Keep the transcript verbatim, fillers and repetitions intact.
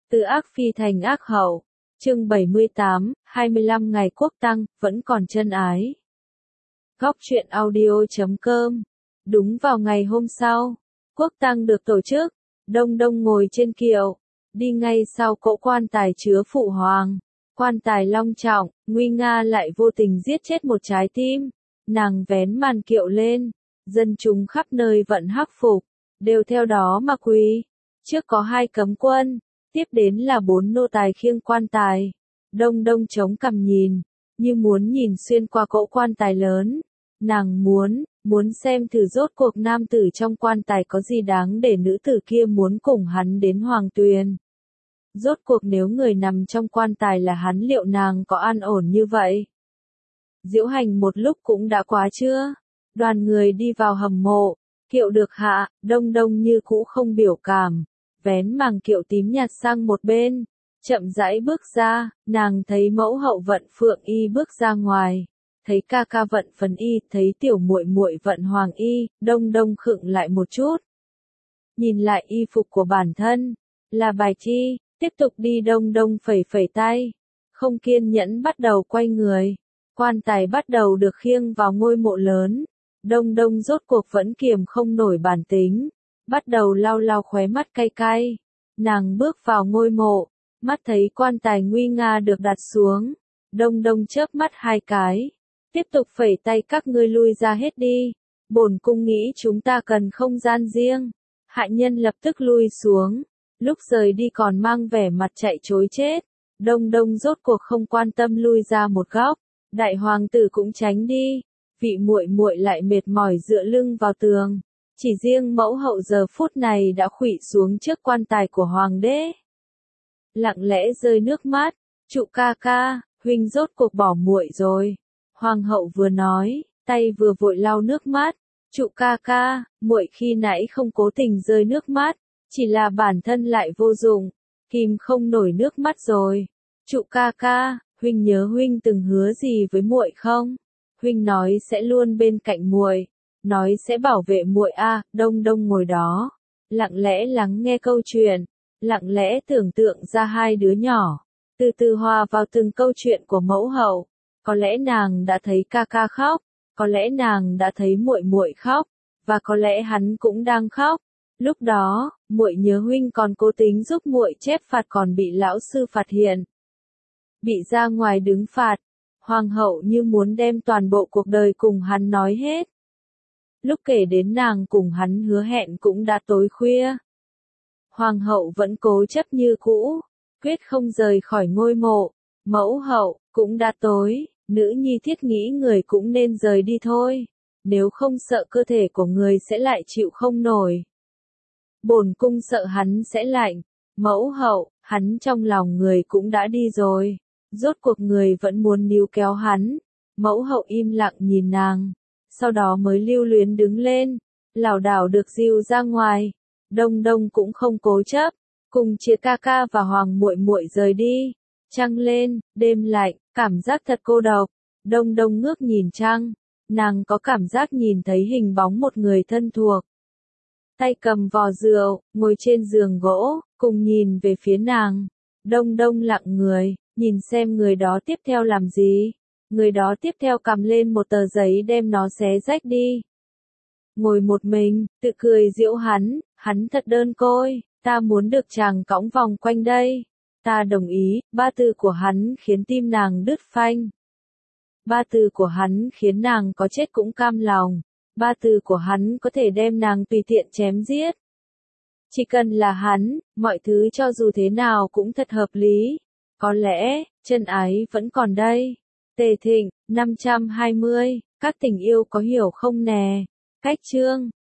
Từ ác phi thành ác hậu. Chương bảy mươi tám, hai mươi lăm ngày quốc tang, vẫn còn chân ái. Góc truyện audio chấm com. Đúng vào ngày hôm sau, quốc tang được tổ chức, Đông Đông ngồi trên kiệu, đi ngay sau cỗ quan tài chứa phụ hoàng. Quan tài long trọng, nguy nga lại vô tình giết chết một trái tim. Nàng vén màn kiệu lên, dân chúng khắp nơi vận hắc phục, đều theo đó mà quỳ. Trước có hai cấm quân, tiếp đến là bốn nô tài khiêng quan tài. Đông Đông chống cằm nhìn, như muốn nhìn xuyên qua cỗ quan tài lớn. Nàng muốn, muốn xem thử rốt cuộc nam tử trong quan tài có gì đáng để nữ tử kia muốn cùng hắn đến hoàng tuyền. Rốt cuộc nếu người nằm trong quan tài là hắn liệu nàng có an ổn như vậy? Diễu hành một lúc cũng đã quá chưa? Đoàn người đi vào hầm mộ, kiệu được hạ, Đông Đông như cũ không biểu cảm, vén màng kiệu tím nhạt sang một bên, chậm rãi bước ra, nàng thấy mẫu hậu Vận Phượng Y bước ra ngoài, thấy ca ca Vận Phần Y, thấy tiểu muội muội Vận Hoàng Y, Đông Đông khựng lại một chút. Nhìn lại y phục của bản thân, là bài chi, tiếp tục đi. Đông Đông phẩy phẩy tay, không kiên nhẫn bắt đầu quay người. Quan tài bắt đầu được khiêng vào ngôi mộ lớn. Đông Đông rốt cuộc vẫn kiềm không nổi bản tính, bắt đầu lau lau khóe mắt cay cay. Nàng bước vào ngôi mộ, mắt thấy quan tài nguy nga được đặt xuống. Đông Đông chớp mắt hai cái, tiếp tục phẩy tay, các ngươi lui ra hết đi. Bổn cung nghĩ chúng ta cần không gian riêng. Hạ nhân lập tức lui xuống, lúc rời đi còn mang vẻ mặt chạy trối chết. Đông Đông rốt cuộc không quan tâm lui ra một góc. Đại hoàng tử cũng tránh đi, vị muội muội lại mệt mỏi dựa lưng vào tường. Chỉ riêng mẫu hậu giờ phút này đã khuỵu xuống trước quan tài của hoàng đế. Lặng lẽ rơi nước mắt, "Trụ ca ca, huynh rốt cuộc bỏ muội rồi." Hoàng hậu vừa nói, tay vừa vội lau nước mắt. "Trụ ca ca, muội khi nãy không cố tình rơi nước mắt, chỉ là bản thân lại vô dụng, kìm không nổi nước mắt rồi. Trụ ca ca, huynh nhớ huynh từng hứa gì với muội không? Huynh nói sẽ luôn bên cạnh muội, nói sẽ bảo vệ muội a." À, Đông Đông ngồi đó, lặng lẽ lắng nghe câu chuyện, lặng lẽ tưởng tượng ra hai đứa nhỏ, từ từ hòa vào từng câu chuyện của mẫu hậu. Có lẽ nàng đã thấy ca ca khóc, có lẽ nàng đã thấy muội muội khóc, và có lẽ hắn cũng đang khóc. Lúc đó, muội nhớ huynh còn cố tính giúp muội chép phạt còn bị lão sư phạt hiện. Bị ra ngoài đứng phạt, hoàng hậu như muốn đem toàn bộ cuộc đời cùng hắn nói hết. Lúc kể đến nàng cùng hắn hứa hẹn cũng đã tối khuya. Hoàng hậu vẫn cố chấp như cũ, quyết không rời khỏi ngôi mộ. Mẫu hậu, cũng đã tối, nữ nhi thiết nghĩ người cũng nên rời đi thôi, nếu không sợ cơ thể của người sẽ lại chịu không nổi. Bổn cung sợ hắn sẽ lạnh. Mẫu hậu, hắn trong lòng người cũng đã đi rồi. Rốt cuộc người vẫn muốn níu kéo hắn. Mẫu hậu im lặng nhìn nàng, sau đó mới lưu luyến đứng lên, lảo đảo được dìu ra ngoài. Đông Đông cũng không cố chấp, cùng chia ca ca và hoàng muội muội rời đi. Trăng lên, đêm lạnh, cảm giác thật cô độc. Đông Đông ngước nhìn trăng, nàng có cảm giác nhìn thấy hình bóng một người thân thuộc. Tay cầm vò rượu, ngồi trên giường gỗ, cùng nhìn về phía nàng. Đông Đông lặng người, nhìn xem người đó tiếp theo làm gì. Người đó tiếp theo cầm lên một tờ giấy đem nó xé rách đi. Ngồi một mình, tự cười giễu hắn, hắn thật đơn côi, ta muốn được chàng cõng vòng quanh đây. Ta đồng ý. Ba từ của hắn khiến tim nàng đứt phanh. Ba từ của hắn khiến nàng có chết cũng cam lòng. Ba từ của hắn có thể đem nàng tùy tiện chém giết. Chỉ cần là hắn, mọi thứ cho dù thế nào cũng thật hợp lý. Có lẽ, chân ái vẫn còn đây. Tề Thịnh, năm trăm hai mươi, các tình yêu có hiểu không nè? Cách chương